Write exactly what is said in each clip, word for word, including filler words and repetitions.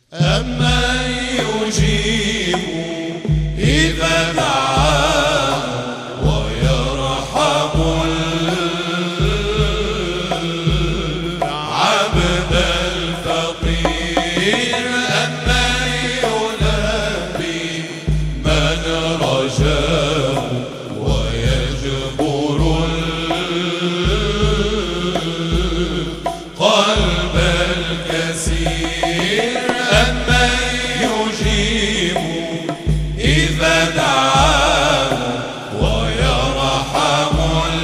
أمن يجيب إذا دعاه ويرحم العبد الفقير. أمن يلبي من رجاه ويجبر القلب الكسير. أمن يجيب إذا دعاه ويرحم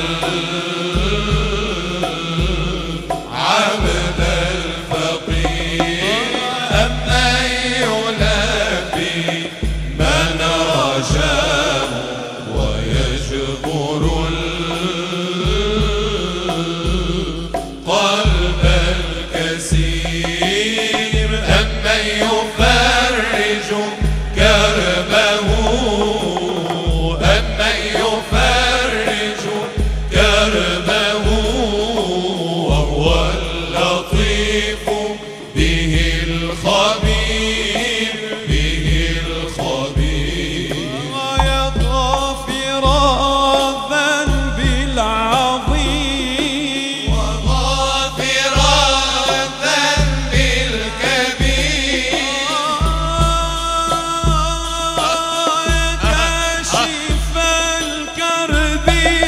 العبد الفقير. أمن يلبي من رجاه ويجبر القلب الكسير. أمن يفرج كربه أمن يفرج كربه وهو اللطيف به الخبير به الخبير. يا غافر الذنب العظيم وغافر الذنب الكبير. كاشف الكرب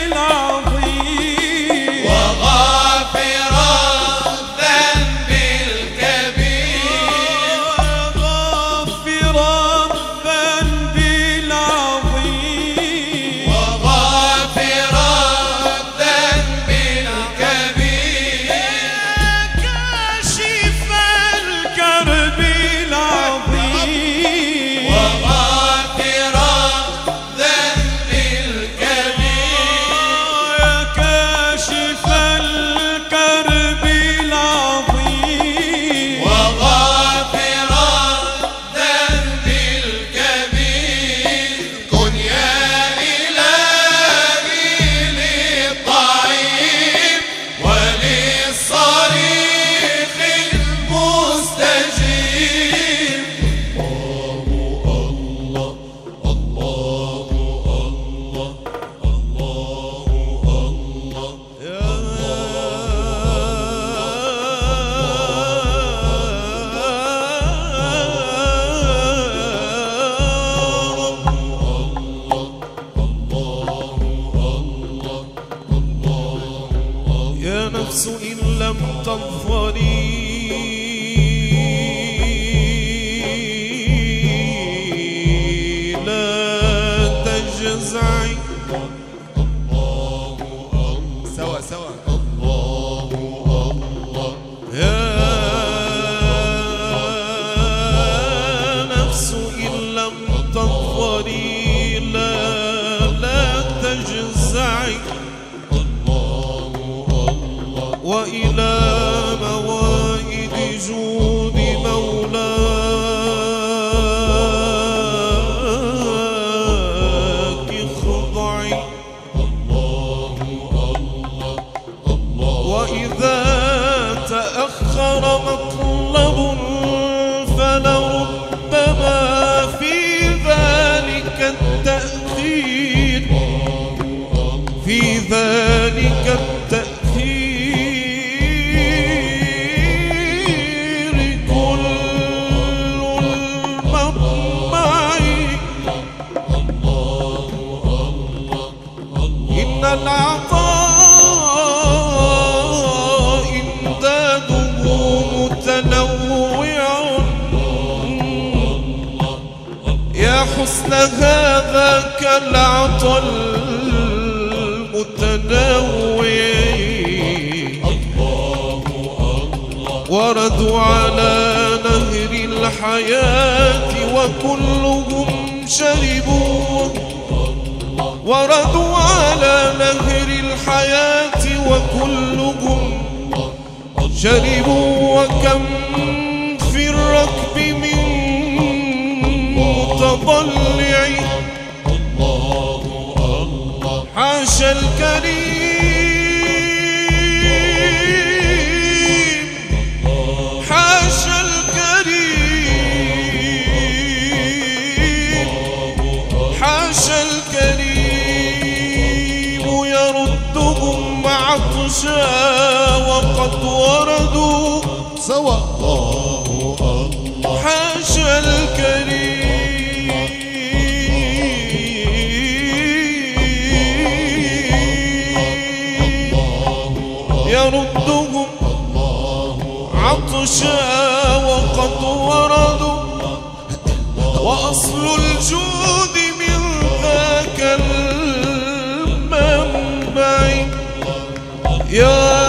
العظيم وغافر الذنب الكبير. غافر الذنب العظيم وغافر الذنب الكبير. كاشف الكرب العظيم وغافر الذنب الكبير. يا كاشف الكرب العظيم وغافر الذنب الكبير. كن يا إلهي للضعيف وللصريخ المستجيب. الله الله الله الله الله يا نفس إن لم تظفري لا تجزعي. سوا سوا الله الله يا نفس إن لم تظفري لا لا تجزعي. وإلى موائد جود مولاك اخضعي. وإذا تأخر مطلب فلربما في ذلك التأخير في ذلك التأخير كل المطمع. إن العطاء إمداده متنوع. يا حسن هذاك العطاء المتنوع. وردوا على نهر الحياة وكلهم شربوا. وردوا على نهر الحياة وكلهم شربوا. وكم في الركب من متضلع حاشا الكريم حاشا الكريم عطشا وقد وردوا سوى الله الله حاشا الكريم يردهم عطشا وقد وردوا وأصل الجود من ذاك المنبع يا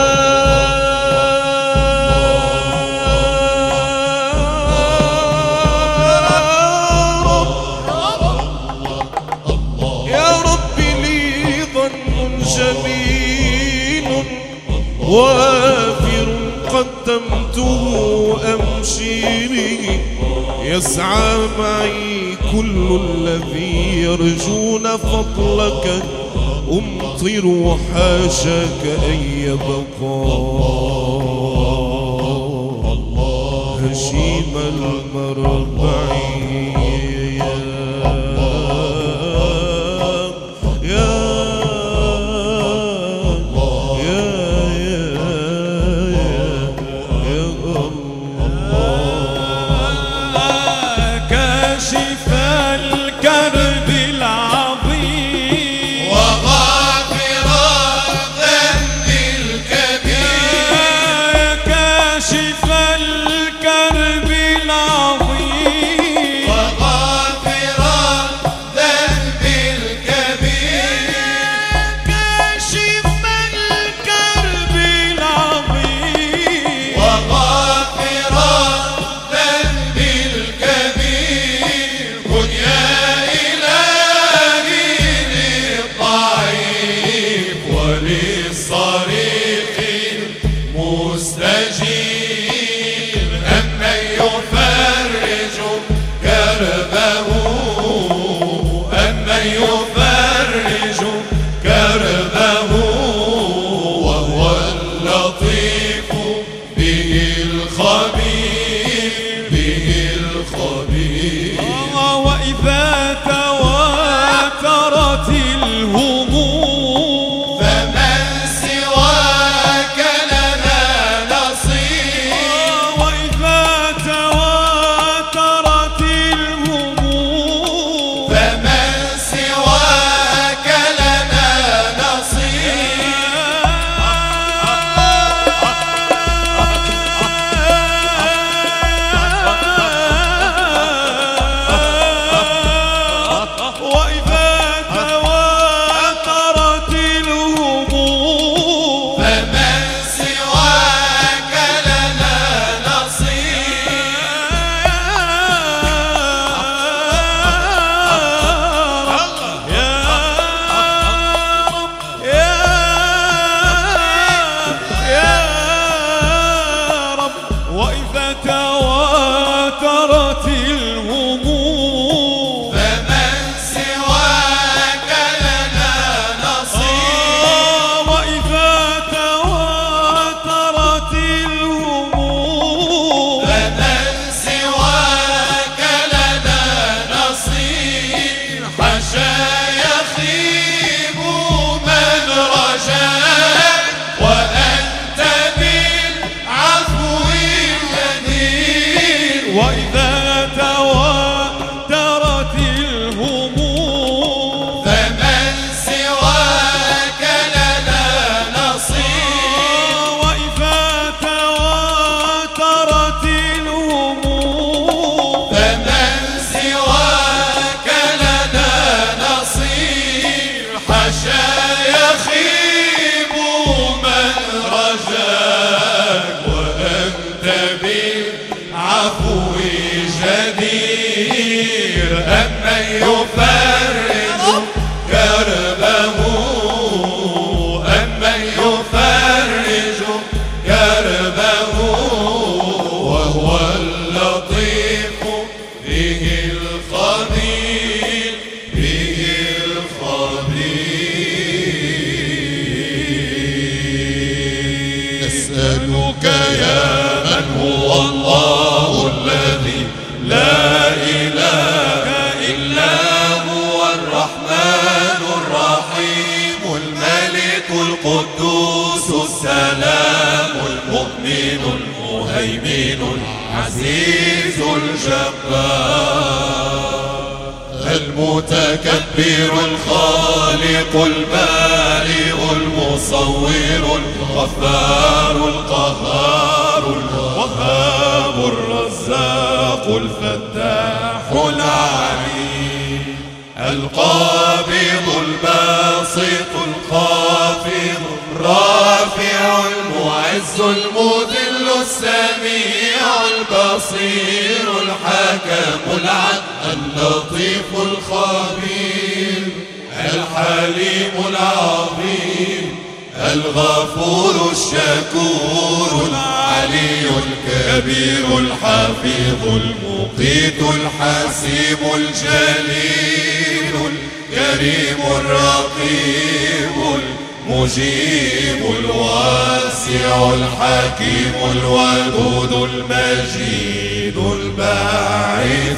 وافر قدمته أمشي به يسعى معي كل الذي يرجون فضلك أمطر حاشاك أن يبقى هشيم المربع نسألك يا من هو الله الذي لا إله إلا هو الرحمن الرحيم الملك القدوس السلام العزيز الجبار المتكبر الخالق البارئ المصور الغفار القهار الوهاب الرزاق الفتاح العليم القابض الباسط الخافض الرافع المعز المذل السميع البصير الحكم العدل اللطيف الخبير الحليم العظيم الغفور الشكور العلي الكبير الحفيظ المقيت الحسيب الجليل الكريم الرقيب المجيب الواسع الحكيم الودود المجيد الباعث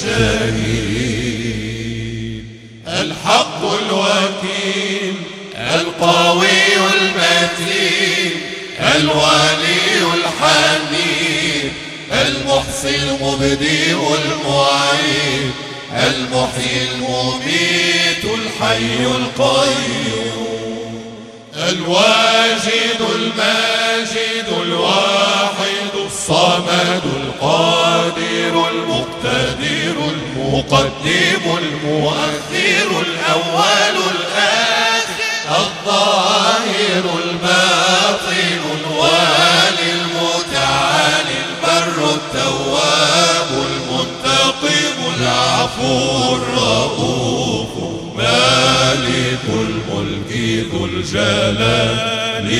الشهيد الحق الوكيل القوي المتين الولي الحميد المحصي المبدئ المعيد المحيي المميت الحي القيوم الواجد الماجد الواحد الصمد القادر المقتدر المقدم المؤخر الأول الآخر الظاهر الباطن الوالي المتعالي البر التواب المنتقم العفو الرؤوف مالك الملك ذو الجلال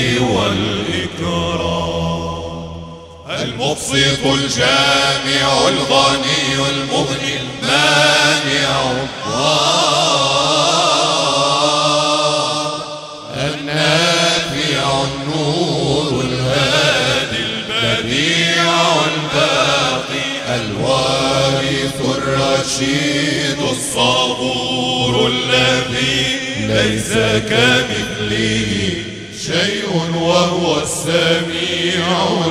والإكرام المبسط الجامع الغني المغني المانع الضار النافع النور الهادي البديع الباقي الوارث الرشيد الصبور الذي ليس كمثله شيء وهو السميع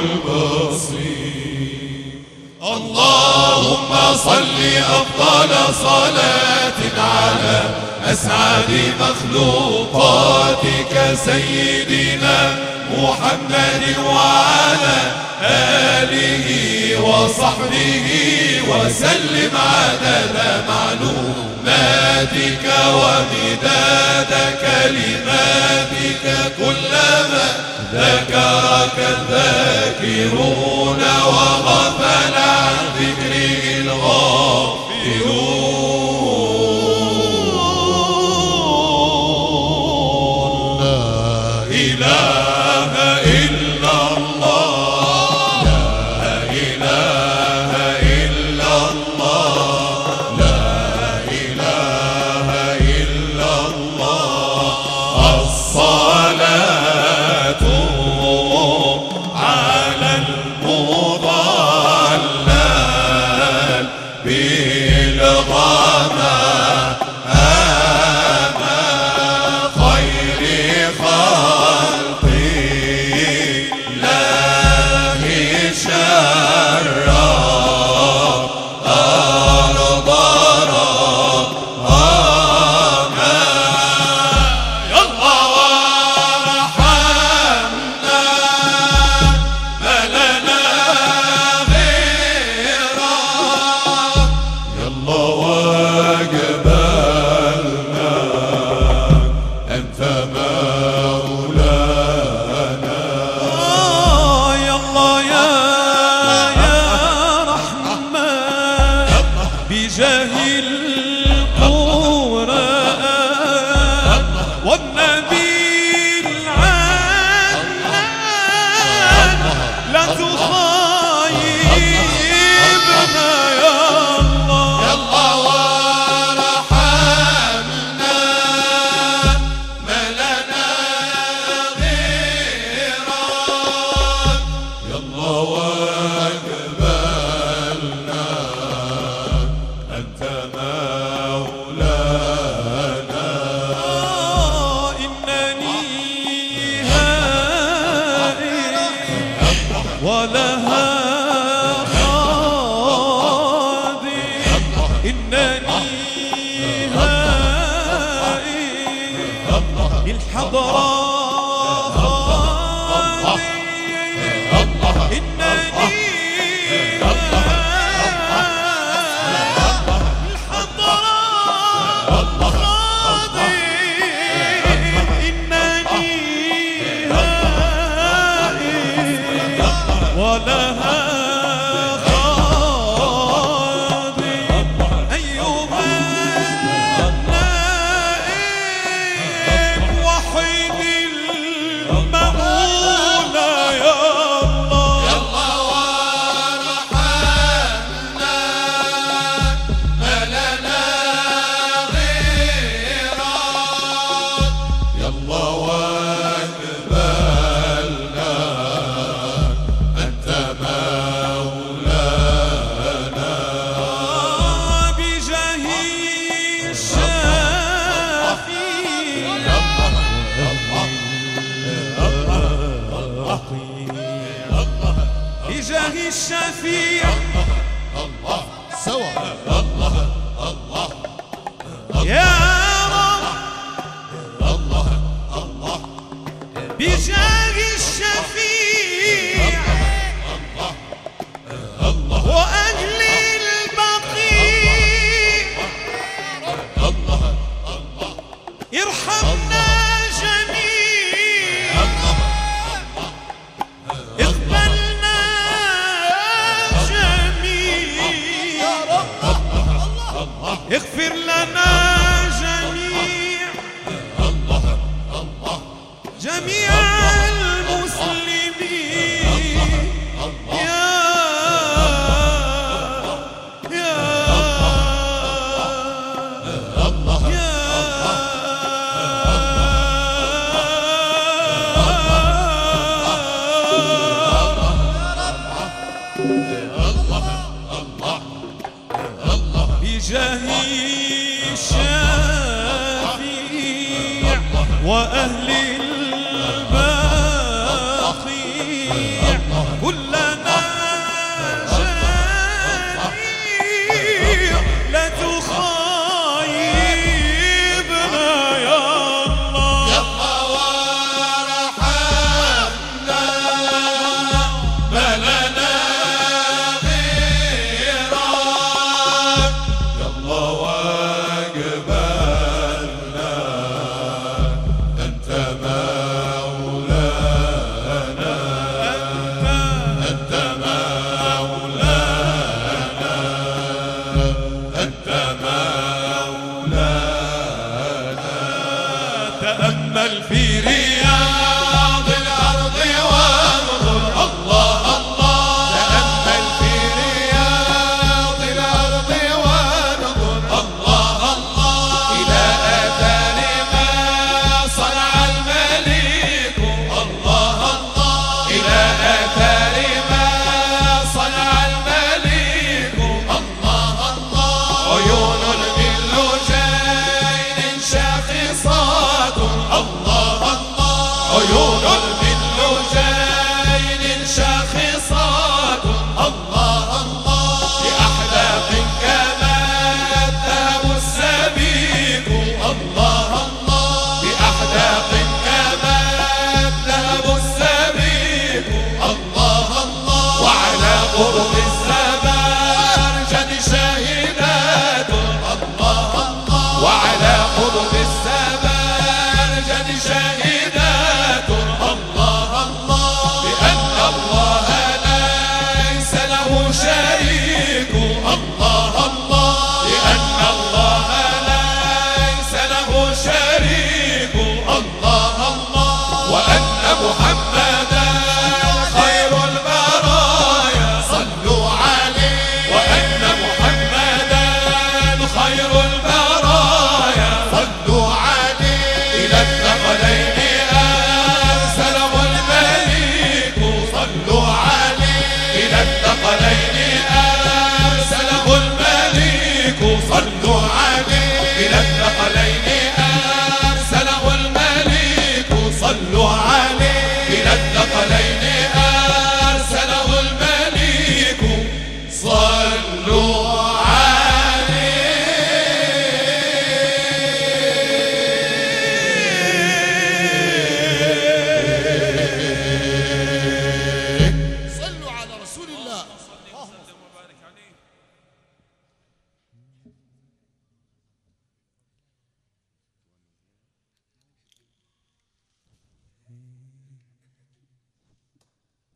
البصير اللهم صل أفضل صلاة على أسعد مخلوقاتك سيدنا محمد وعلى آله وصحبه وسلم عدد معلوماتك ومداد كلماتك كلما ذكرك الذاكرون وغفل عن ذكره الغافلون لا إله إلا الله لا إله إلا الله لا إله إلا الله الصلاة على المضلل بالغمام خير خلق الله شرا أرض رحمة يا الله وارحمنا ما لنا غيرك يا الله وقبلنا أنت مولانا يا الله يا يا رحمن بجاه القرآن والنبي العدنان لا تخايبنا يا الله يا الله وارحمنا ما لنا غيرك يا الله وقبلنا أنت ما الحضرة ولها خاضي أيها النائب وحيد المولى يا الله يا الله ورحمنا ما لنا غيرك يا الله واقبلنا أنت مولانا بجاه الشافي بجاه الشفيع الله سوا الله الله يا رب الله الله بجاه الشفيع وأهل البقيع الله ارحمنا جميعا اقبلنا جميعا اغفر لنا جميع جميع المسلمين يا يا يا بجاه الشفيع وأهل البقيع كلنا جميع لا تخايبنا يا الله يا الله ورحمنا ما لنا غيرك يا الله واقبلنا أنت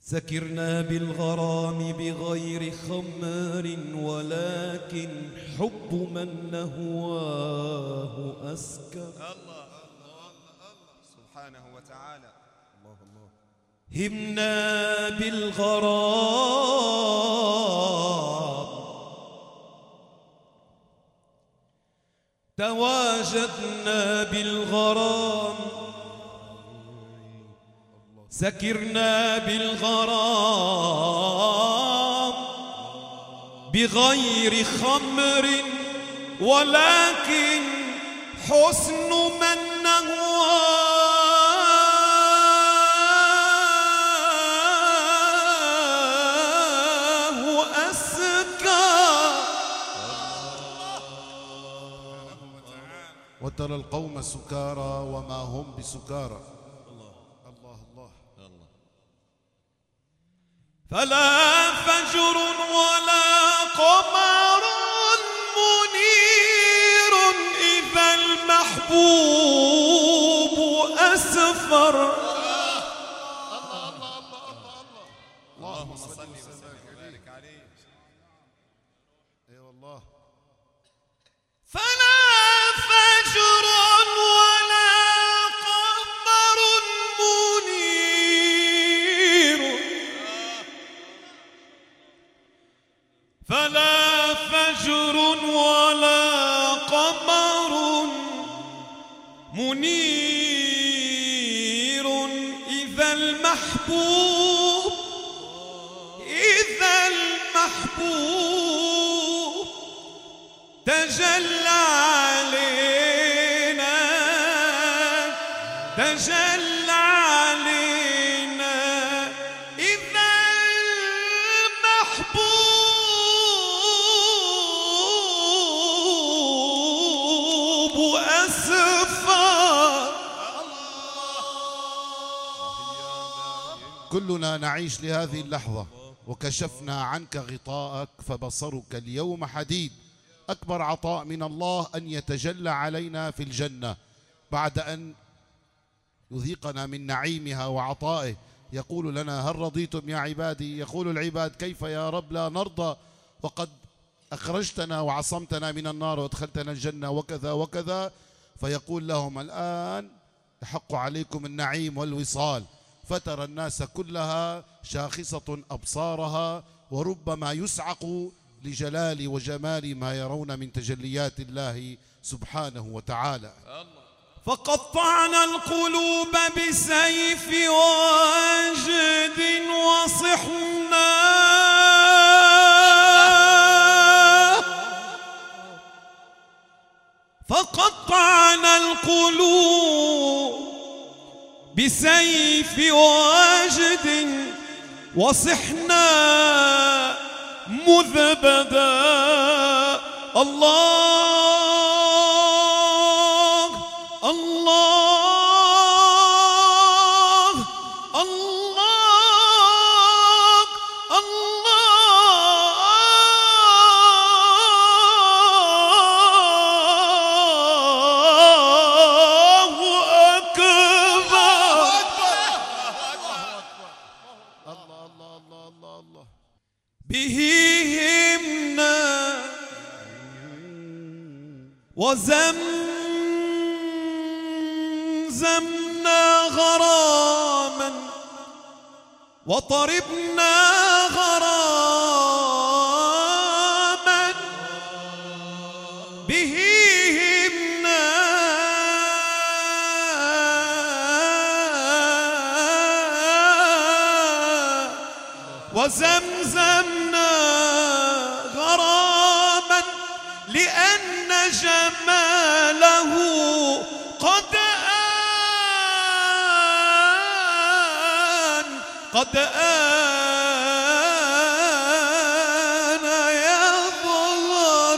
سكرنا بالغرام بغير خمار ولكن حب من نهواه أسكر. الله سبحانه وتعالى. الله الله. همنا بالغرام تواجدنا بالغرام سكرنا بالغرام بغير خمر ولكن حسن من نهواه أسكى. وترى القوم سكارى وما هم بسكارى. فلا فجر ولا قمر منير إذا المحبوب أسفر. اللهم صل وسلم وبارك عليه. اي والله. فلا فجر ولا قمر منير فلا فجر ولا قمر منير إذا المحبوب إذا المحبوب تجلى علينا تجلى علينا إذا المحبوب أسفر. كلنا نعيش لهذه اللحظة، وكشفنا عنك غطاءك فبصرك اليوم حديد. أكبر عطاء من الله أن يتجلى علينا في الجنة بعد أن يذيقنا من نعيمها وعطائه. يقول لنا هل رضيتم يا عبادي؟ يقول العباد كيف يا رب لا نرضى وقد أخرجتنا وعصمتنا من النار وادخلتنا الجنة وكذا وكذا. فيقول لهم الآن يحق عليكم النعيم والوصال. فترى الناس كلها شاخصة أبصارها وربما يسعق لجلال وجمال ما يرون من تجليات الله سبحانه وتعالى. فقطعنا القلوب بسيف واجد وصحنا فقطعنا القلوب بسيف واجد وصحنا مذ بدا الله الله الله الله أكبر. الله الله الله الله الله. به همنا وزمزمنا غراما وطربنا غراما به همنا وزمزمنا غراما لأن جماله قد آن قد آن يظهر.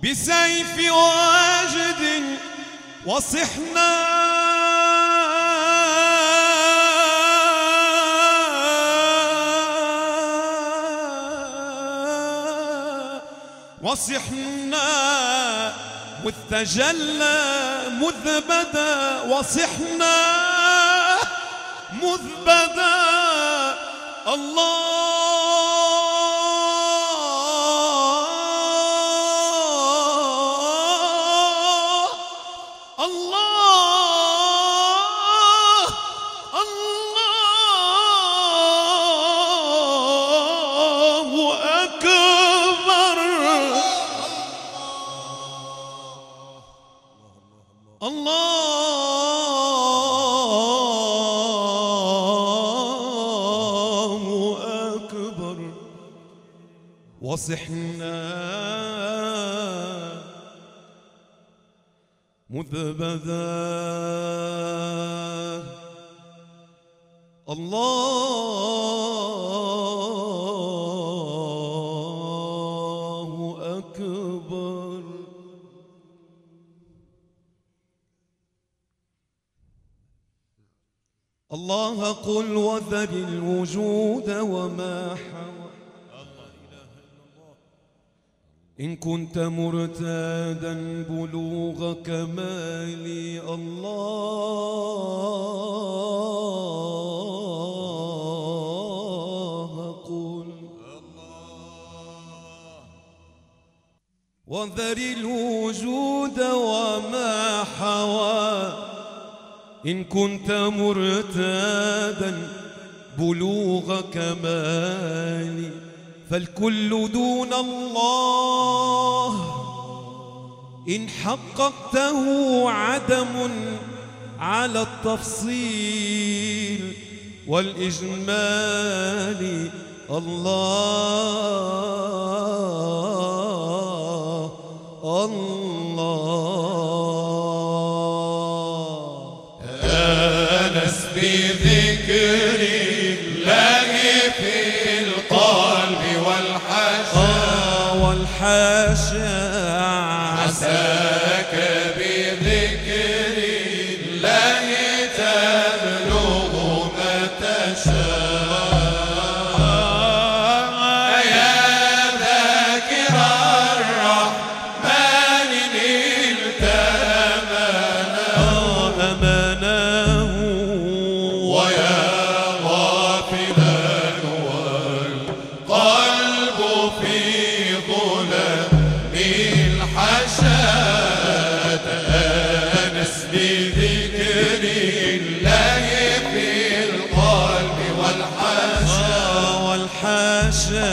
بسيف واجد وصحنا وصحنا مذ تجلى مذ بدا وصحنا مذ بدا الله الله الله أكبر الله أكبر وصحنا مذ بدا الله أكبر الله قل وذر الوجود وما حوى إن كنت مرتادا بلوغ كمالي الله قل وذر الوجود وما حوى إن كنت مرتادا بلوغ كمالي فالكل دون الله إن حققته عدم على التفصيل والإجمال الله الله أنس بذكر الله في القلب والحشا والحاشا عساك بذكر الله تبلغ ما تشاء يا ذاكر الرحمن نلت أمانه ويا غافلا والقلب في ظلام الحشاد أنس بذكر الله في القلب والحشا والحاشا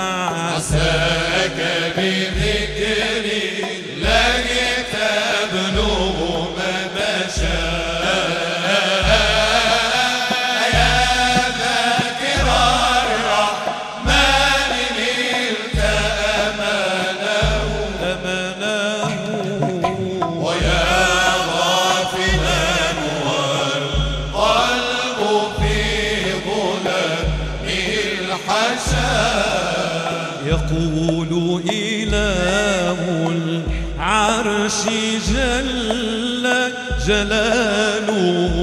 عساك بذكر الله تبلغ ما تشاء يا ذاكر الرحمن نلت أمانه ويا غافلا والقلب في ظلام الحشا يقول إله العرش جل جلاله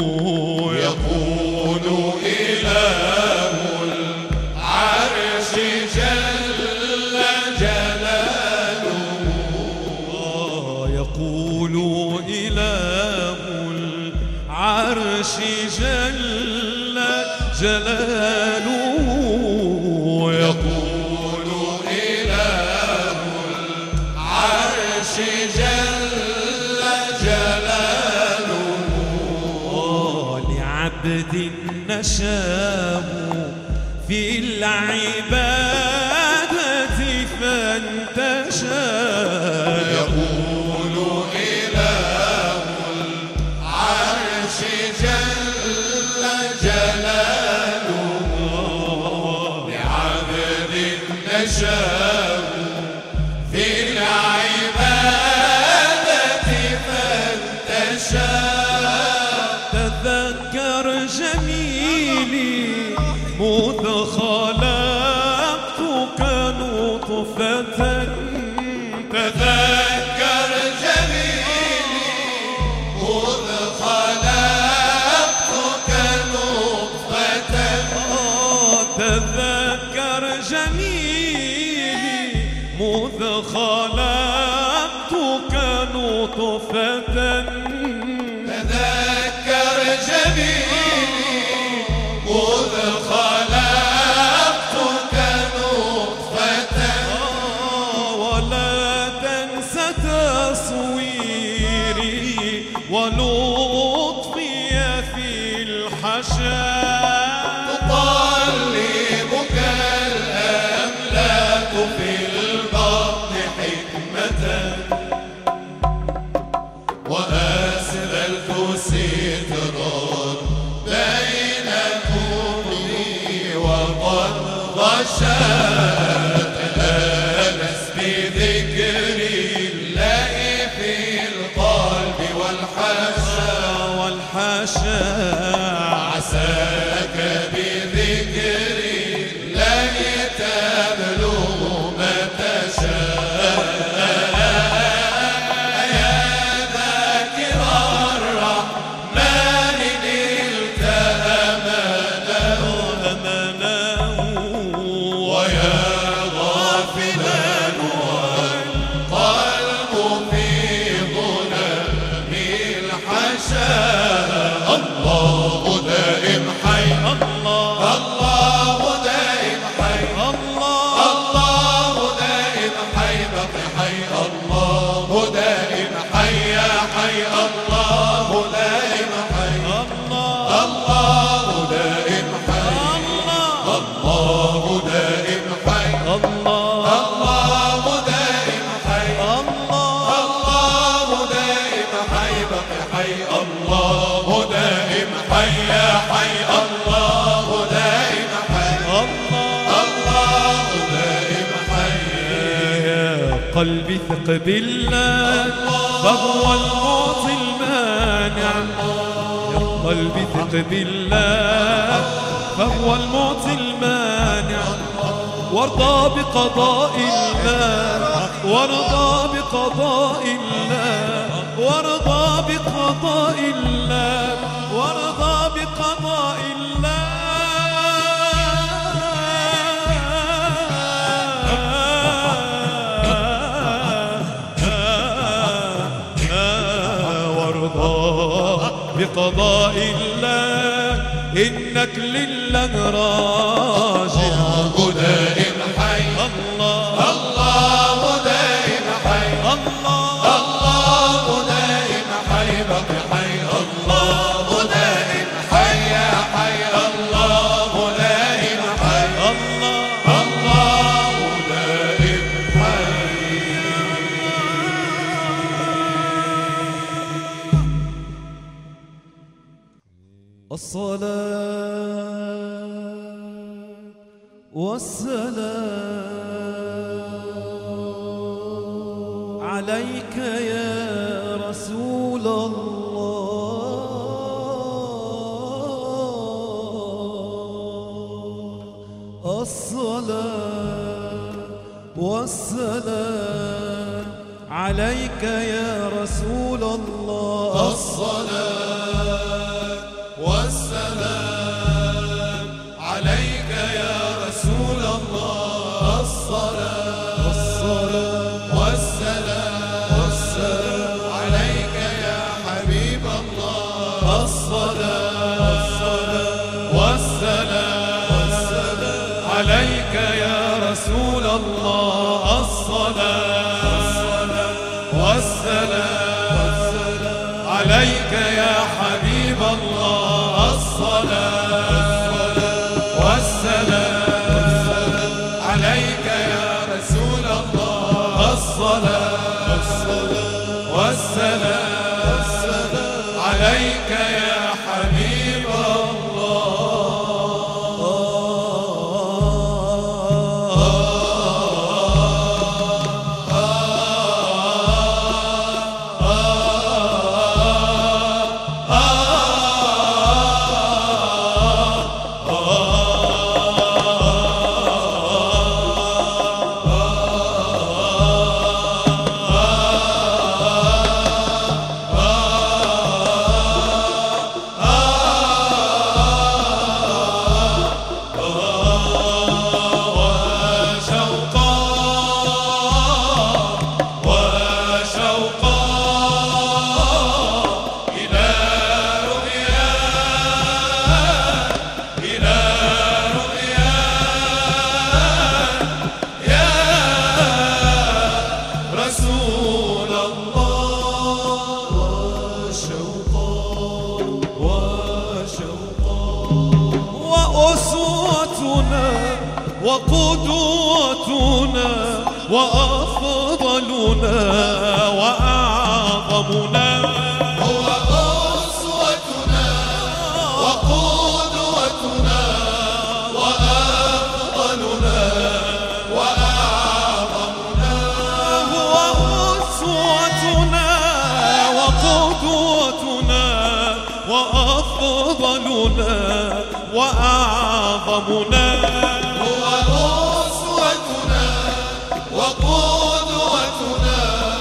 يقول إله العرش جل جلاله يقول إله العرش جل جلاله يقول إله العرش جل جلاله لعبد نشاه في العبادة فانتشى يقول إله العرش جل جلاله لعبد نشاه في العبادة فانتشى تذكر جميلي مذ خلقتك نطفة تذكر جميلي مذ خلقتك نطفة. تذكر جميلي مذ خلقتك نطفة. تذكر جميلي مذ خلقتك نطفة. ولا تنس تصويري ولطفي في الحشاء. تطلبك الأملاك في البطن حكمة، وأسبلت سترا بين أمي وقد غشات. أنس بذكر الله في القلب والحشا والحشا. عساك بذكر الله تبلغ ما تشاء. يا ذاكر الرحمن نلت أمانه، ويا غافلا والقلب في ظلام الحشا. الله دائم حي، الله الله دائم حي، الله الله دائم حي، بقي حي، الله دائم حي، يا حي، الله دائم حي، الله دائم حي، الله دائم حي، الله الله دائم حي، الله الله دائم حي، بقي حي، الله دائم حي، يا حي، الله دائم حي، الله دائم حي. يا قلبي ثق بالله فهو المعطي المانع. يا قلبي ثق بالله فهو المعطي المانع. وارضى بقضاء الله، وارضى بقضاء الله، وارضى بقضاء الله، وارضى بقضاء الله، وارضى بقضاء الله. إنك لله راجع. الله دائم حي، الله الله دائم حي، الله الله دائم حي، بقي حي، الله دائم حي، يا حي، الله دائم حي، الله الله دائم حي. الصلاة والسلام عليك يا رسول الله. الصلاة والسلام عليك يا رسول الله. الصلاة والسلام عليك يا رسول الله. الصلاة والسلام والسلام عليك يا حبيب الله. الصلاة والسلام عليك يا رسول الله. الصلاة والسلام عليك يا حبيب الله. الصلاة والسلام عليك يا رسول الله. الصلاة والسلام عليك يا حبيب الله. قدوتنا وأفضلنا وأعظمنا هو أسوتنا وقدوتنا وأفضلنا وأعظمنا هو أسوتنا وقدوتنا وأفضلنا وأعظمنا هو أسوتنا وقدوتنا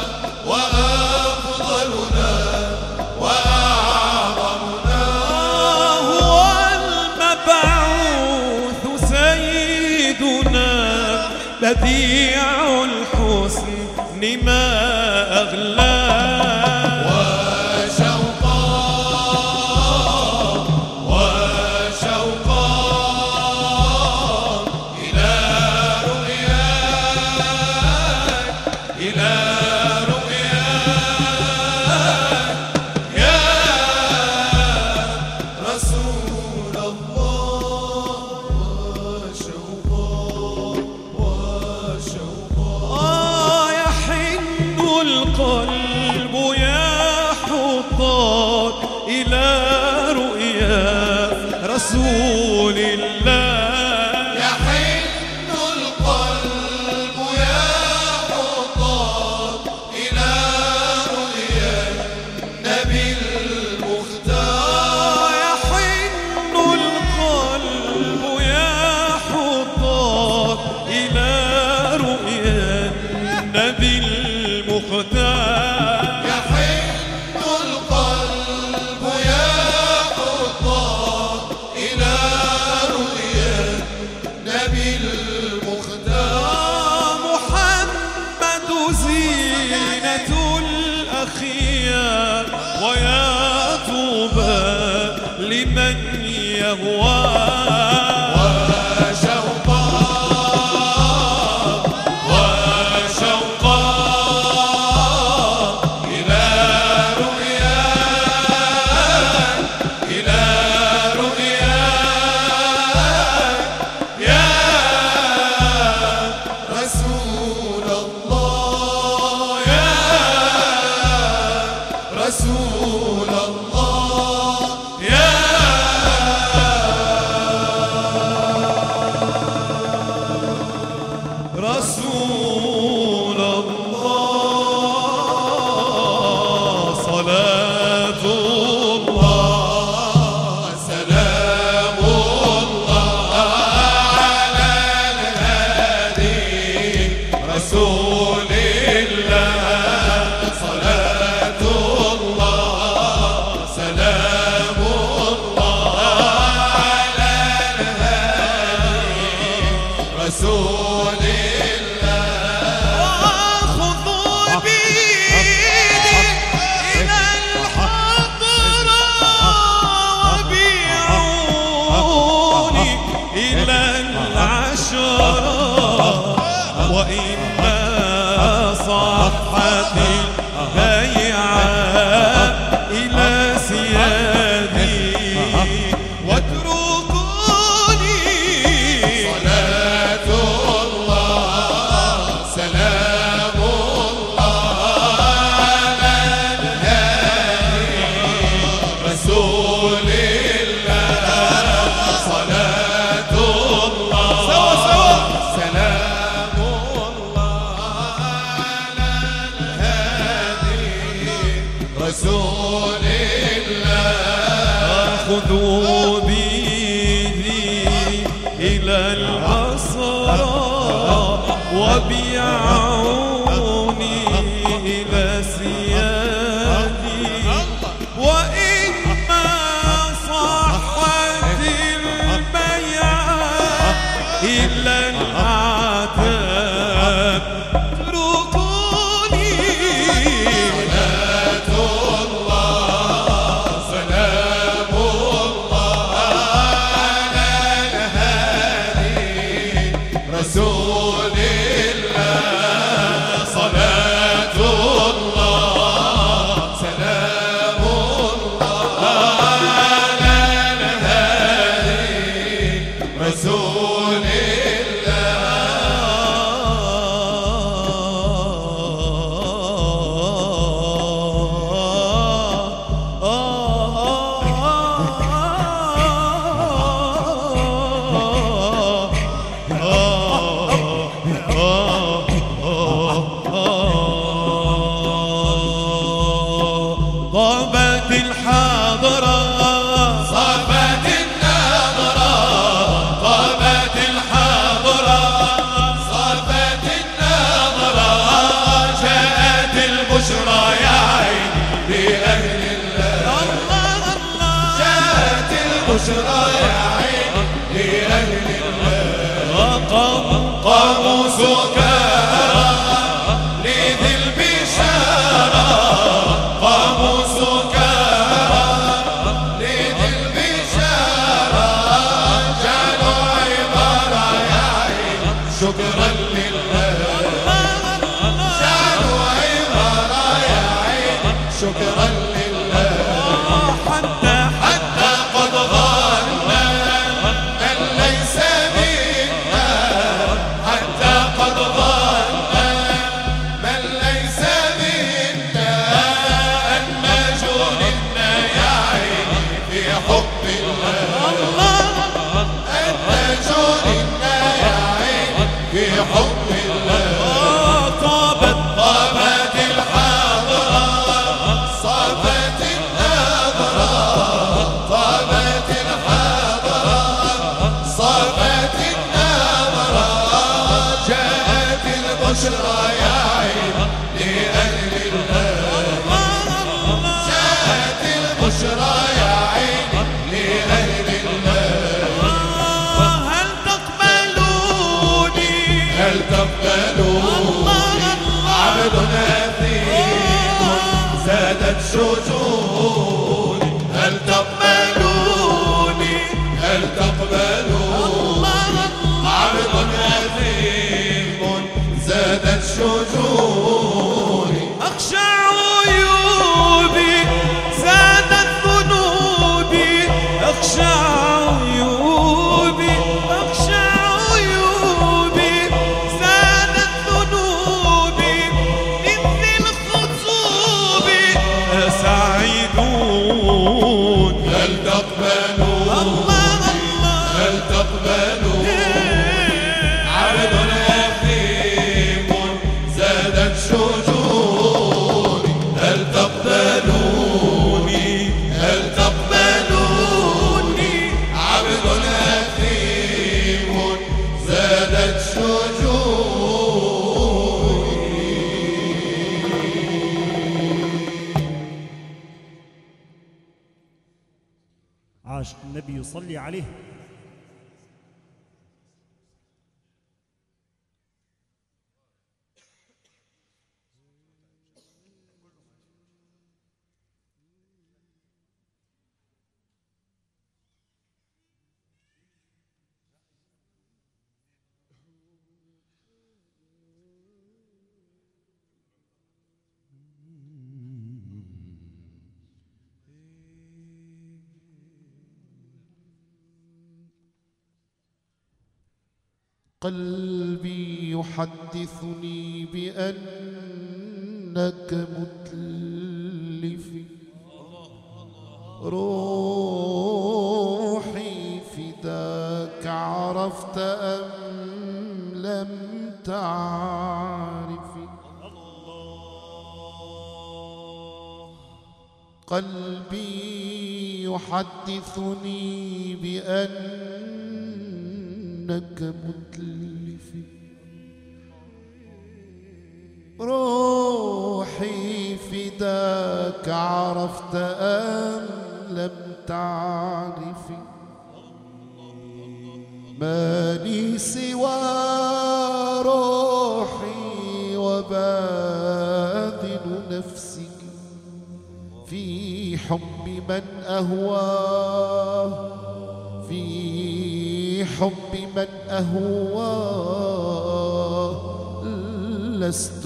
وأفضلنا وأعظمنا هو المبعوث سيدنا بديع الحسن ما أغلاه وشوقا وشوقا إلى رؤياك إلى رؤياك يا رسول الله وشوقا وشوقا آه يحن القلب يا حطار إلى رؤيا رسول الله يحن القلب يا حطام إلى رؤيا النبي المختار يحن القلب يا حطار إلى رؤيا النبي المختار يحن القلب يا حطام إلى رؤيا النبي المختار محمد زينة الأخيار ويا طوبى لمن يهواه وشوقا وشوقا إلى رؤياك إلى رؤياك يا رسول الله يا رسول الله يا رسول الله صلاة الله سلام الله على الهادي رسول الله صلاة الله سلام الله على الهادي رسول خذوا بيدي إلى الحضرة وبيعوني إلى العشرة وإما صحت البيعة إلى سيادي واتركوني صلاة الله سلام الله على الهادي رسول الله صلاة الله سوا سوا سلام الله على الهادي رسول الله خذوا بيدي إلى البصرة وبيعوني إلى سيادي وإما صحت البيعة إلى العتاب اتركوني صلاة الله سلام الله على الهادي رسول الله عبد أثيم زادت شجوني هل تقبلوني هل تقبلوني عبد أثيم زادت شجوني أخشى عيوبي زادت ذنوبي أخشى عيوبي أخشى عيوبي زادت ذنوبي مثل الخطوب أسعدون هل تقبلوني هل تقبلوني عبد أثيم زادت شجوني هل تقبلوني هل تقبلوني عبد أثيم زادت شجوني. عاشق النبي يصلي عليه. قلبي يحدثني بأنك متلفي روحي فداك عرفت أم لم تعرفي قلبي يحدثني بأنك متلفي روحي فداك عرفت أم لم تعرفي ما لي سوى روحي وباذل نفسي في حب من أهواه في حب من أهواه لست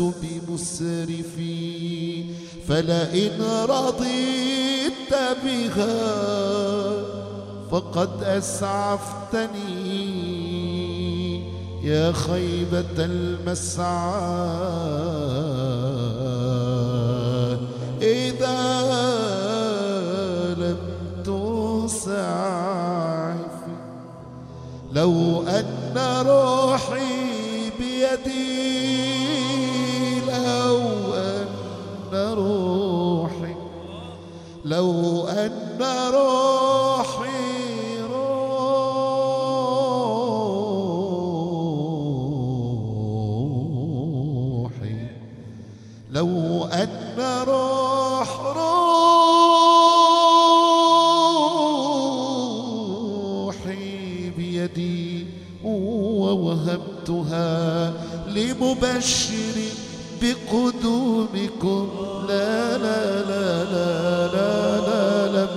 بمسرفي فلئن رضيت بها فقد أسعفتني يا خيبة المسعى إذا لم تسعفي لو أن روحي بيدي لو أن روحي لو أن روحي روحي لو أن روح روحي بيدي ووهبتها لمبشر بقدومكم لا لا لا لا لا لا لم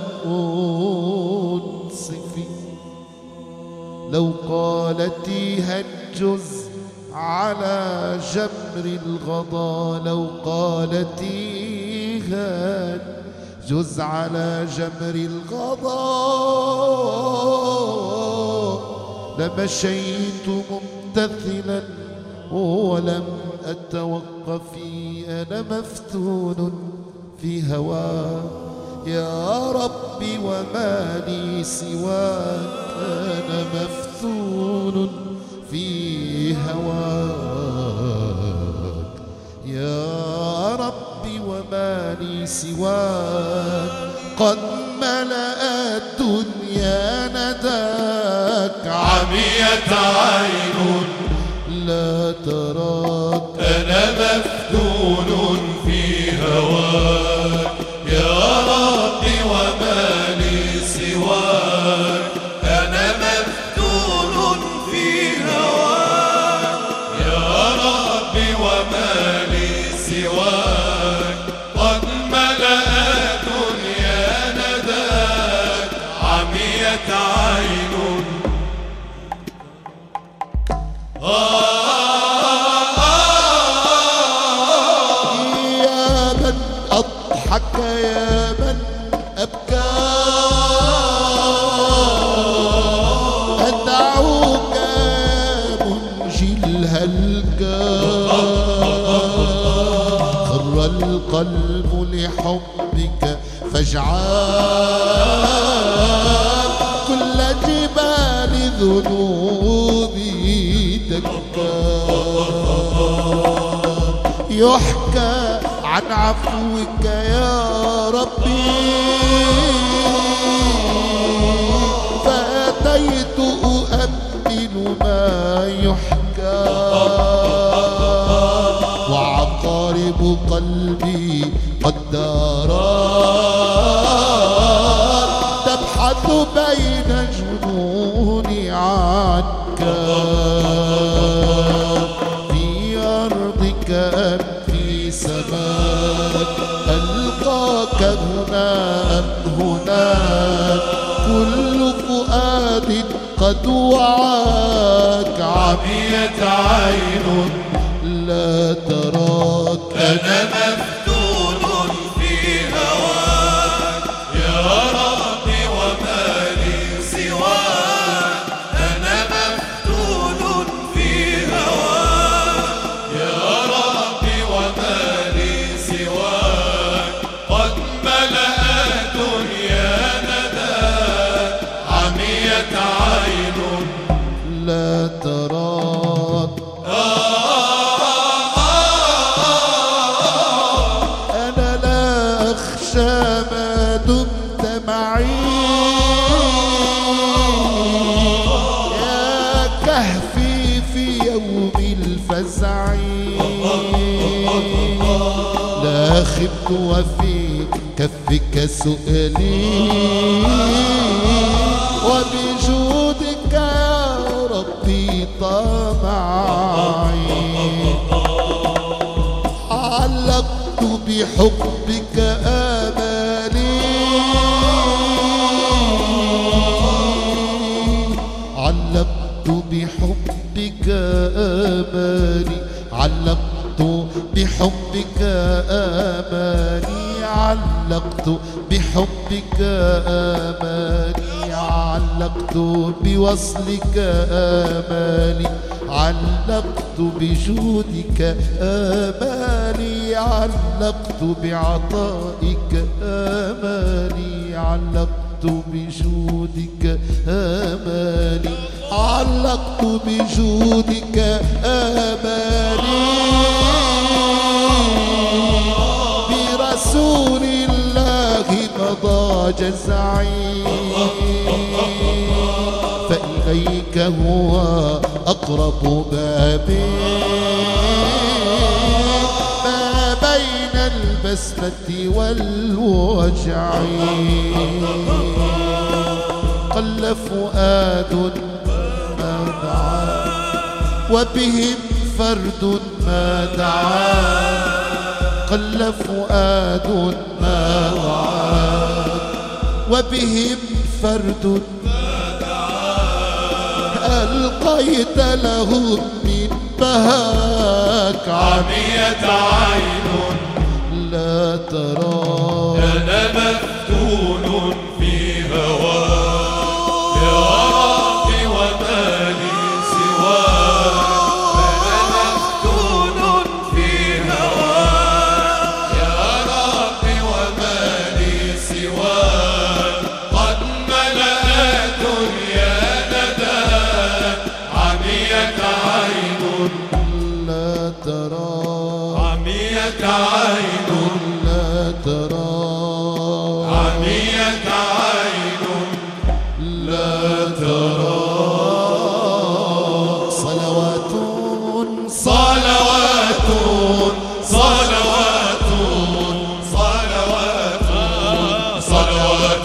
أنصفي لو قالتي هنجز على جمر الغضا لو قالتي هنجز على جمر الغضا لمشيت ممتثلا ولم أتوقف أنا مفتون في هواه يا ربي وما لي سواك أنا مفتون في هواك يا ربي وما لي سواك قد ملأ الدنيا نداك عميت عين لا تراك أنا مفتون في هواك يا ربي وما لي سواك أنا مفتون في هواك يا ربي وما لي سواك سواك قد ملأ دنيا نداك عميت عين يا من أضحك يا من أبكى أدعوك منجي الهلكى خر القلب لحبك فاجعل كل جبال ذنوبي دكا يحكى عن عفوك يا ربي فأتيت أؤمن ما يحكى وعقارب قلبي قد دارت تبحث بين جنوني عنك في أرضك أم في سماك ألقاك هنا أم هناك كل فؤاد قد وعاك عميت عين لا تراك أنا مفتون في هواك يا ربي وما لي سواك أنا مفتون في هواك يا ربي وما لي سواك قد ملأ دنيا نداك عميت عين لا تراك أنا لا أخشى ما دمت معي يا كهفي في يوم الفزع لا خبت وفي كفك سؤلي وبجودك يا ربي طمعي علقت بحبك آمالي علقت بحبك آمالي علقت بحبك آمالي علقت بحبك آمالي علقت بوصلك آمالي علقت بجودك آمالي علقت بعطائك آمالي علقت بجودك آمالي علقت بجودك آمالي برسول الله مضى جزعي فإليك هو أقرب باب ما بين البسمة والوجع قل فؤاد ما دعا وبهم فرد ما دعا قل فؤاد ما وعى وبهم فرد ألقيت لهم من بهاك عميت عين لا ترى أنا مفتون في هواك يا ربي وما لي سواك أنا مفتون في هواك يا ربي وما لي سواك قد ملأ دنيا نداك عميت عين لا ترى عميت عين لا ترى عميت عين لا ترى صلوات صلوات صلوات صلوات صلوات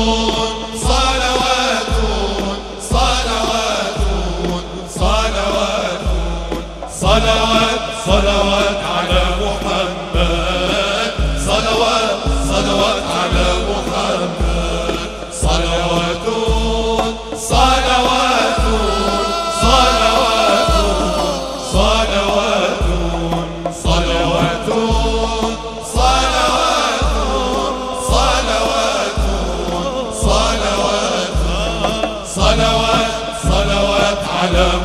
صلوات صلوات صلوات صلوات صلوات على محمد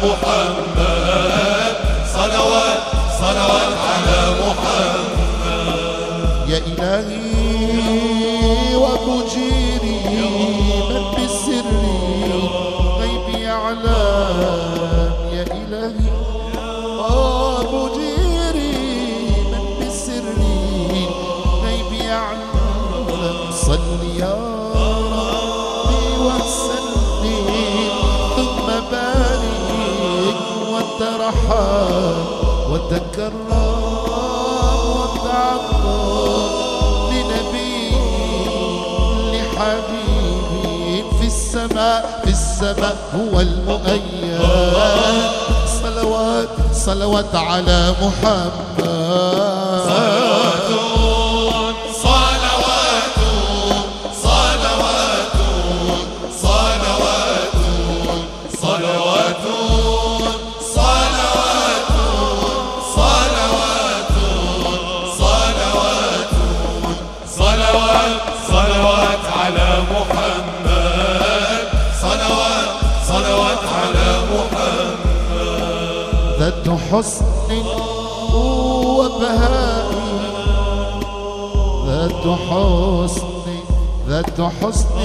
محمد صلوات صلوات على محمد. يا إلهي ومجيري من بالسر غيبي يعلم. يا إلهي ومجيري من بالسر غيبي يعلم. صل يا ربي وسلم ثم بارك وترحم وتكرم وتعظم لنبي لحبيب في السماء في السماء هو المؤيد. صلوات صلوات على محمد. صلوات صلوات صلوات صلوات صلوات صلوات صلوات صلوات صلوات صلوات على محمد. صلوات صلوات على محمد. ذات حسن وبهاء ذات حسن ذات حسن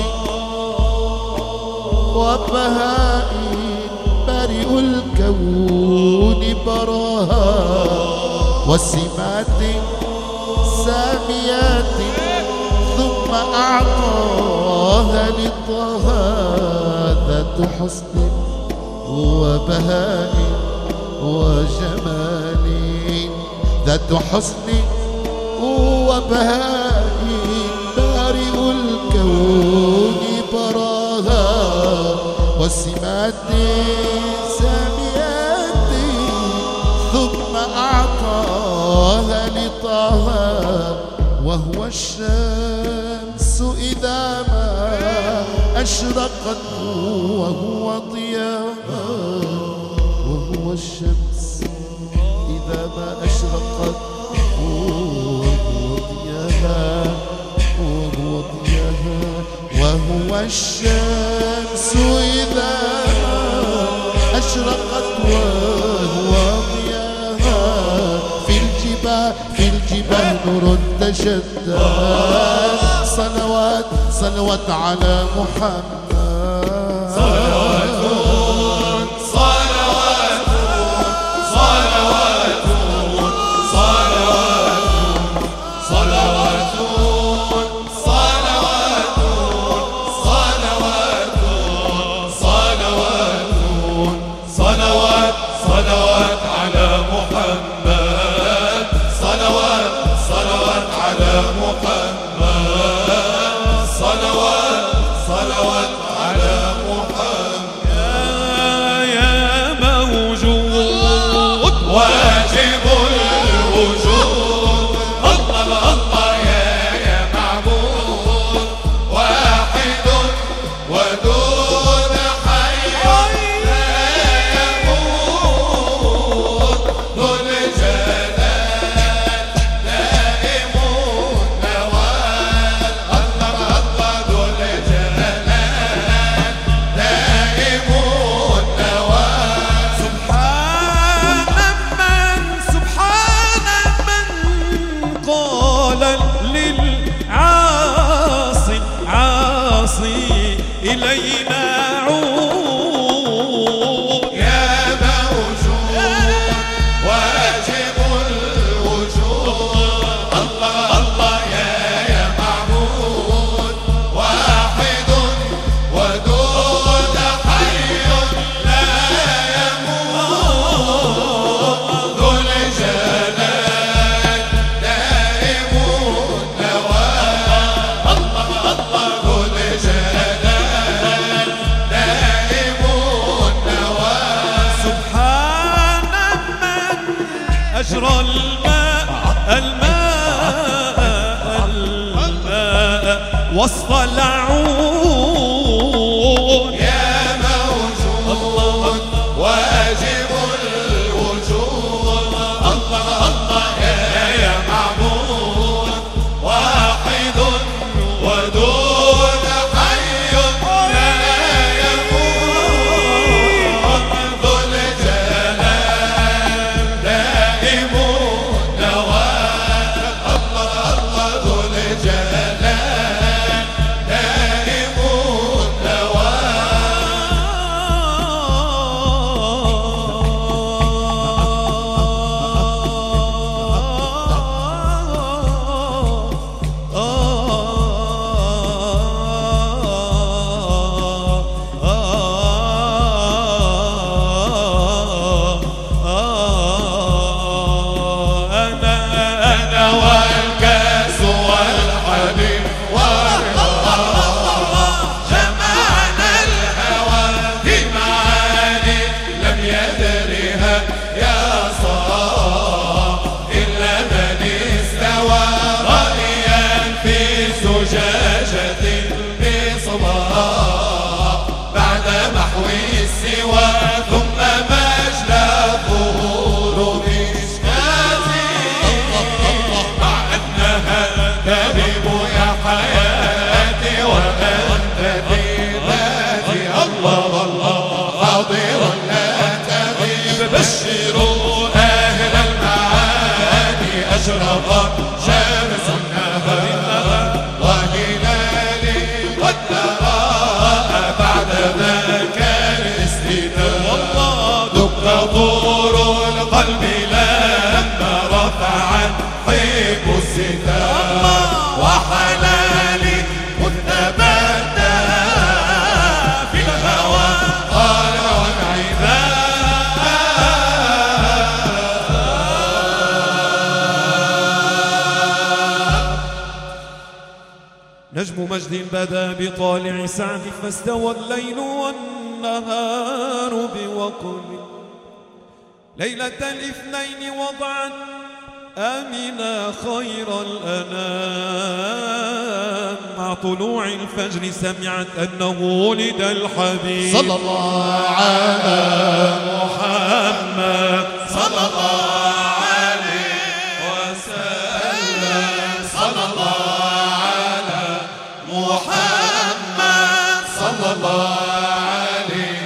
وبهاء بارئ الكون براها وسمات ساميات ثم أعطاها لطه. ذات حسن وبهاء وجمال ذات حسن وبهاء بارئ الكون براها وسمات ساميات ثم أعطاها لطه. وهو الشمس إذا ما أشرقت وهو ضياها. وهو الشمس إذا ما أشرقت وهو ضياها وهو ضياها. وهو الشمس إذا ما أشرقت وهو ضياها. في الجبال في الجبال نور تشدد. صلوات صلوات على محمد. صلوات صلوات صلوات صلوات صلوات صلوات صلوات صلوات صلوات على محمد. صلوات صلوات على محمد. صلوات صلوات على محمد. يا موجود واجب الوجود. الله الله يا يا معبود واحد ودود حي لا يموت ذو الجلال دائم النوال. الله الله ذو الجلال دائم النوال. سبحان من سبحان من قال للعاصي عاصي إلينا عود. يا موجود واجب الوجود. الله الله يا يا معبود واحد ودود حي لا يموت ذو الجلال دائم النوال. الله الله ذو الجلال دائم النوال. سبحان من أجرى الماء الماء الماء وسط العود. يا موجود واجب الوجود. الله الله يا يا معبود واحد ودود حي لا يموت ذو الجلال النهار شمس النهار وهلالي قد تراءى بعد ذاك الاستدار والله دق طور القلب لما رفعت حب الستار وحلالي مذ تبدى في الهوى قال نجم مجد بدا بطالع سعد فاستوى الليل والنهار بوقره ليلة الاثنين وضعت آمنا خير الأنام مع طلوع الفجر سمعت أنه ولد الحبيب صلى الله على محمد صلى الله عليه وسلم صلى الله على محمد صلى الله عليه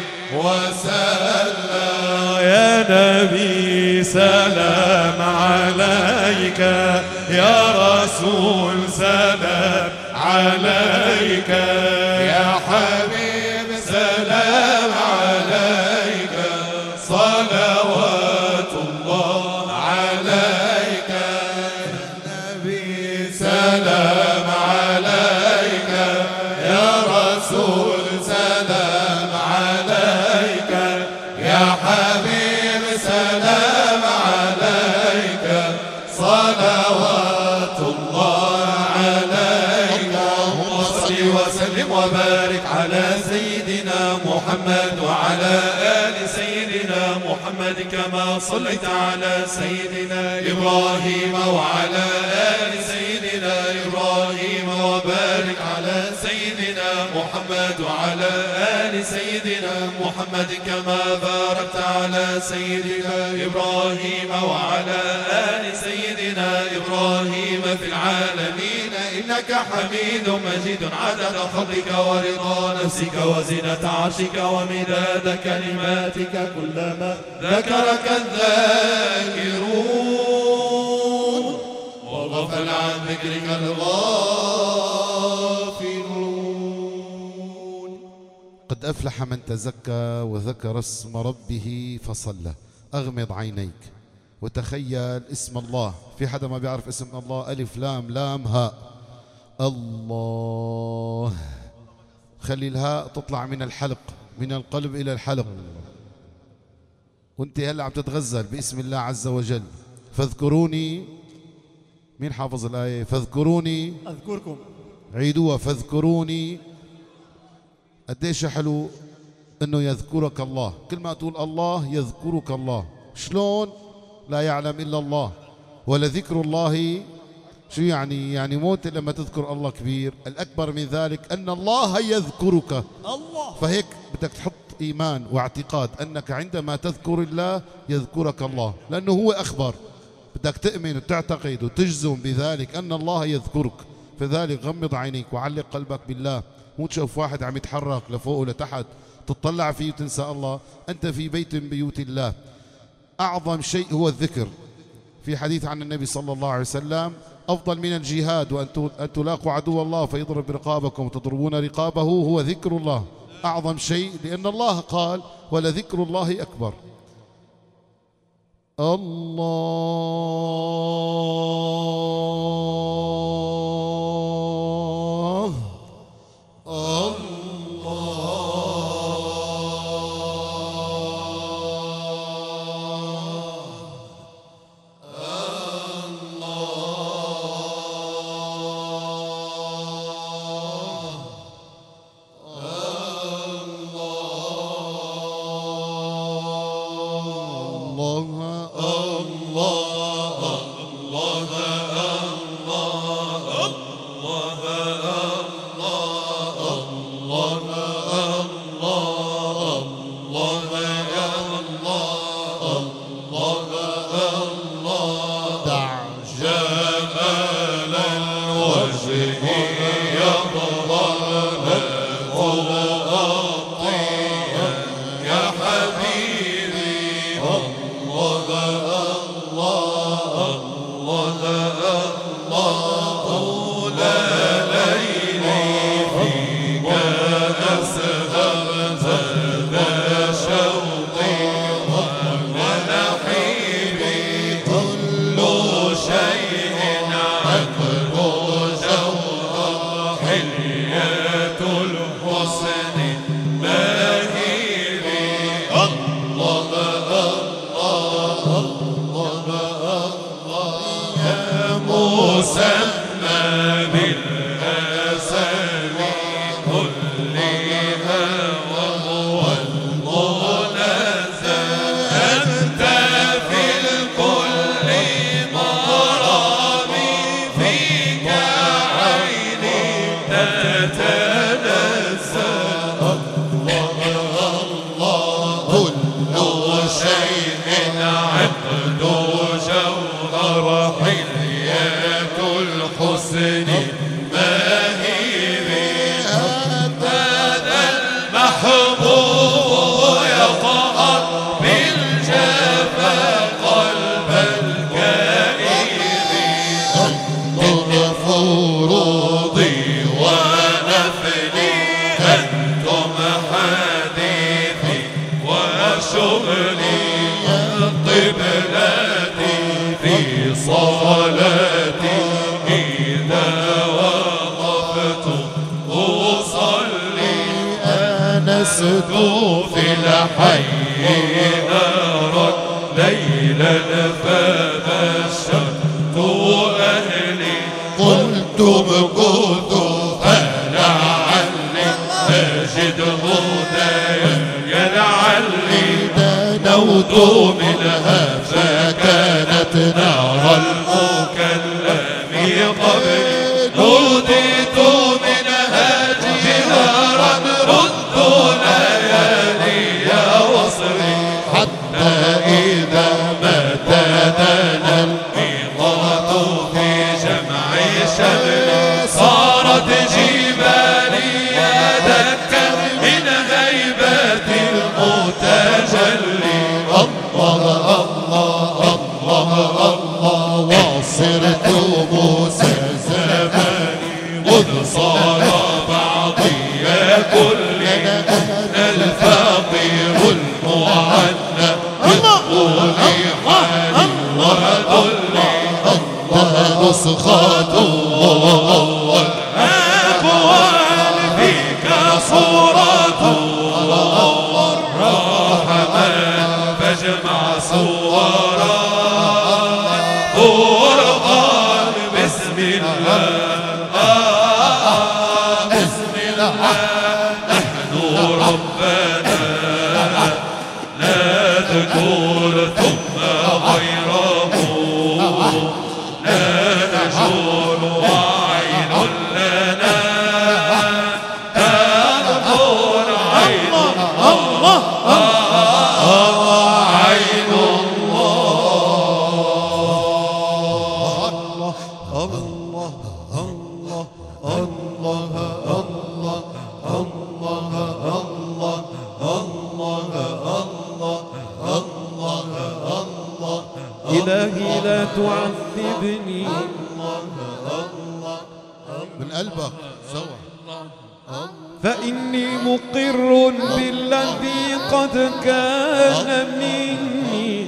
وسلم يا نبي سلام عليك يا رسول سلام عليك يا حبيب سلام عليك صلوات الله عليك يا نبي سلام عليك يا رسول سلام عليك يا حبيب سلام عليك صلوات الله عليك اللهم صل وسلم وبارك على سيدنا محمد وعلى آل سيدنا محمد كما صليت على سيدنا إبراهيم وعلى آل سيدنا إبراهيم وبارك على سيدنا محمد وعلى آل سيدنا محمد كما باركت على سيدنا إبراهيم وعلى آل سيدنا إبراهيم في العالمين إنك حميد مجيد عدد خلقك ورضا نفسك وزنة عرشك ومداد كلماتك كلما ذكرك الذاكرون وغفل عن ذكرك الغافلون. قد أفلح من تزكى وذكر اسم ربه فصلى. أغمض عينيك وتخيل اسم الله. في حدا ما بيعرف اسم الله؟ ألف لام لام هاء. الله. خلي الهاء تطلع من الحلق، من القلب إلى الحلق، وانت هلا عم تتغزل باسم الله عز وجل. فاذكروني. مين حافظ الآية؟ فاذكروني أذكركم. عيدوها. فاذكروني. قديش حلو انه يذكرك الله. كل ما تقول الله يذكرك الله. شلون؟ لا يعلم الا الله. ولذكر الله شو يعني؟ يعني موت لما تذكر الله كبير. الأكبر من ذلك أن الله يذكرك. الله. فهيك بدك تحط إيمان واعتقاد أنك عندما تذكر الله يذكرك الله، لأنه هو أخبر. بدك تؤمن وتعتقد وتجزم بذلك أن الله يذكرك. فذلك غمض عينيك وعلق قلبك بالله. مو تشوف واحد عم يتحرك لفوق ولتحت تطلع فيه وتنسى الله. أنت في بيت من بيوت الله. أعظم شيء هو الذكر. في حديث عن النبي صلى الله عليه وسلم: أفضل من الجهاد وأن تلاقوا عدو الله فيضرب رقابكم وتضربون رقابه هو ذكر الله. أعظم شيء، لأن الله قال: ولذكر الله أكبر. الله الله الله طول ليلي فيك أسهر زاد شوقي ونحيبي كل شيء عقد جوهر حلية الحسن ماهري الله مسمى بالأسامي كلها وهو المنزه أنت في الكل مرامي فيك عيني تتنزه كل شيء عقد جوهر حلية الحسن ماهري هذا المحبوب يطهر بالجفا قلب الكائر من فروضي ونفلي أنتم حديثي وشغلي قبلتي في صلاتي إذا وقفت أصلي أنست في الحي نارا ليلا فبشرت أهلي قلت امكثوا فلعلي أجد هدايا لعلي دنوت منها فكانت نار المكلم قبلي نوديت منها جهارا رد ليالي وصري حتى إذا ما تدنى الميقات في جمع شملي صارت جبالي دكا من هيبة المتجلي الله الله الله الله وصرت موسى زماني قد صار بعضي كلنا الفقير المعنى يقولي حالي وذلي الله نسخته أقوال فيك صورته الرحمن فاجمع صورا قرآن بسم الله بسم الله نحن ربنا نذكر ثم غيره لا نجول وعين لنا تذكر عين الله عين إلهي لا تعذبني من قلبك سوا فإني مقر بالذي قد كان مني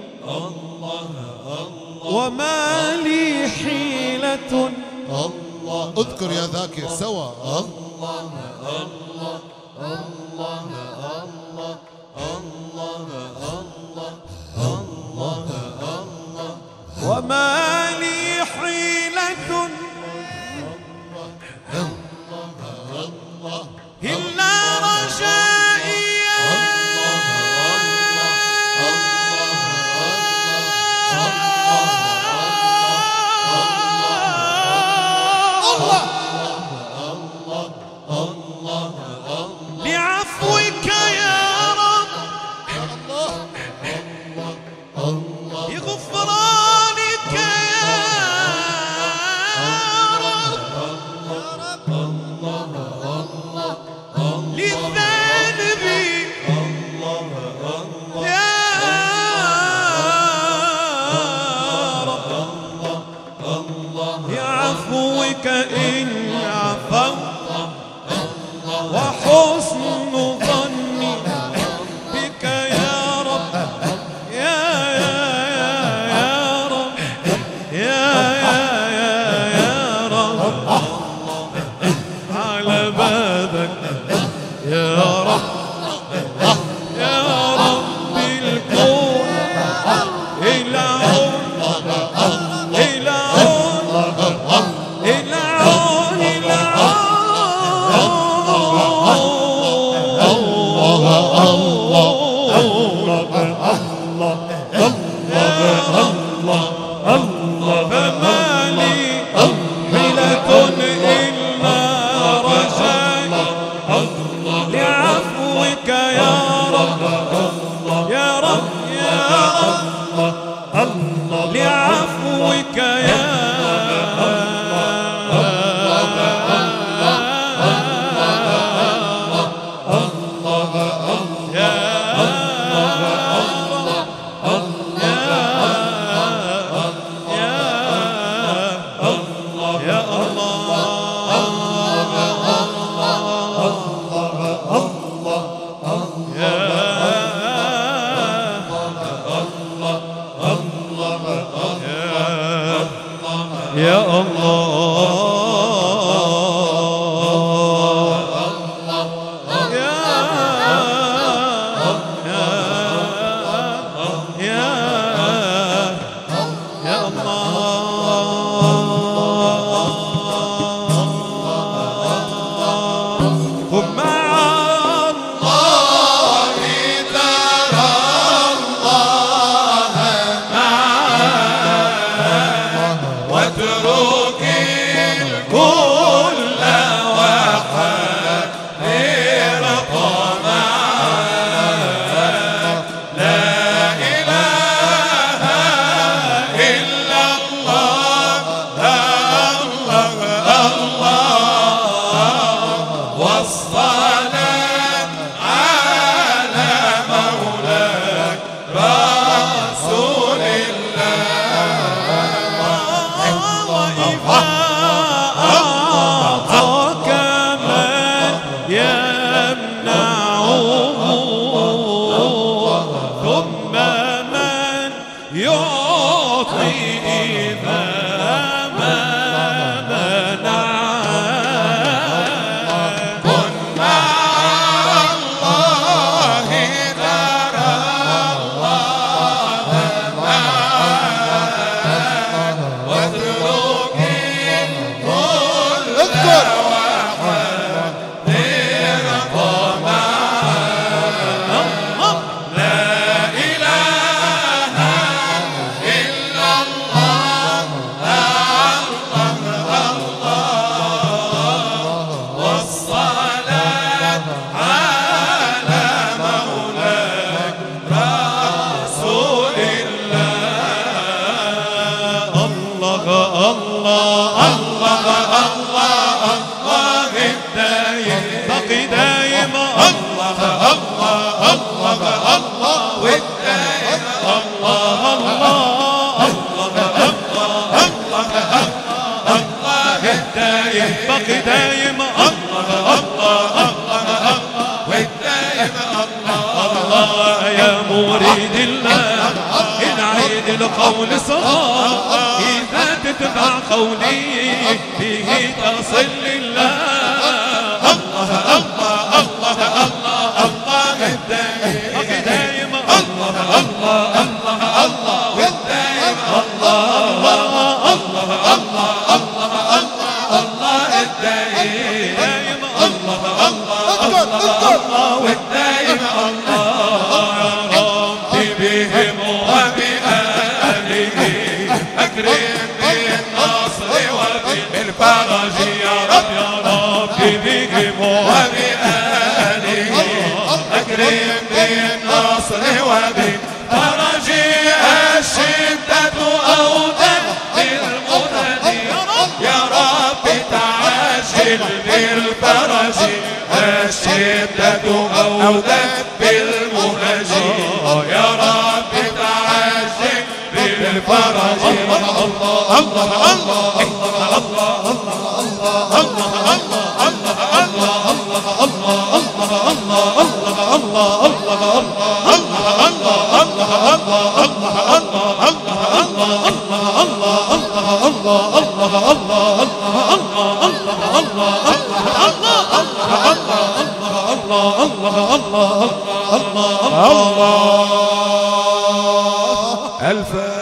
وما لي حيلة. اذكر يا ذاكر سوا. وما لي حيلة إلا رجائي لعفوك يا رب بغفرانك بعفوك إن عفوت وحسن ظني بك يا رب يا يا يا يا رب يا يا يا يا رب على بابك يا رب يا رب الكون العون العون العون العون فما لي حيلة إلا رجاي لعفوك يا رب يا رب يا رب لعفوك يا يا الله باقي دايم الله الله الله والدايم الله الله يا مريد الله إن عيد القول صار إذا تتبع قولي به تصل لله الله الله الله الله الله الدايم باقي دايم الله الله الله الله والدايم الله الله الله الله الله الدايم الله الله الله والدايم الله يا رب بهم وبآله أكرم بالنصر وبالفرج يا رب يا رب بهم وبآله أكرم بالنصر وبالفرج الشدة أودت بالمدد يا رب تعجل بالفرج الشدة أودت بالمهج يا رب تعجل بالفرج الله الفاتحة.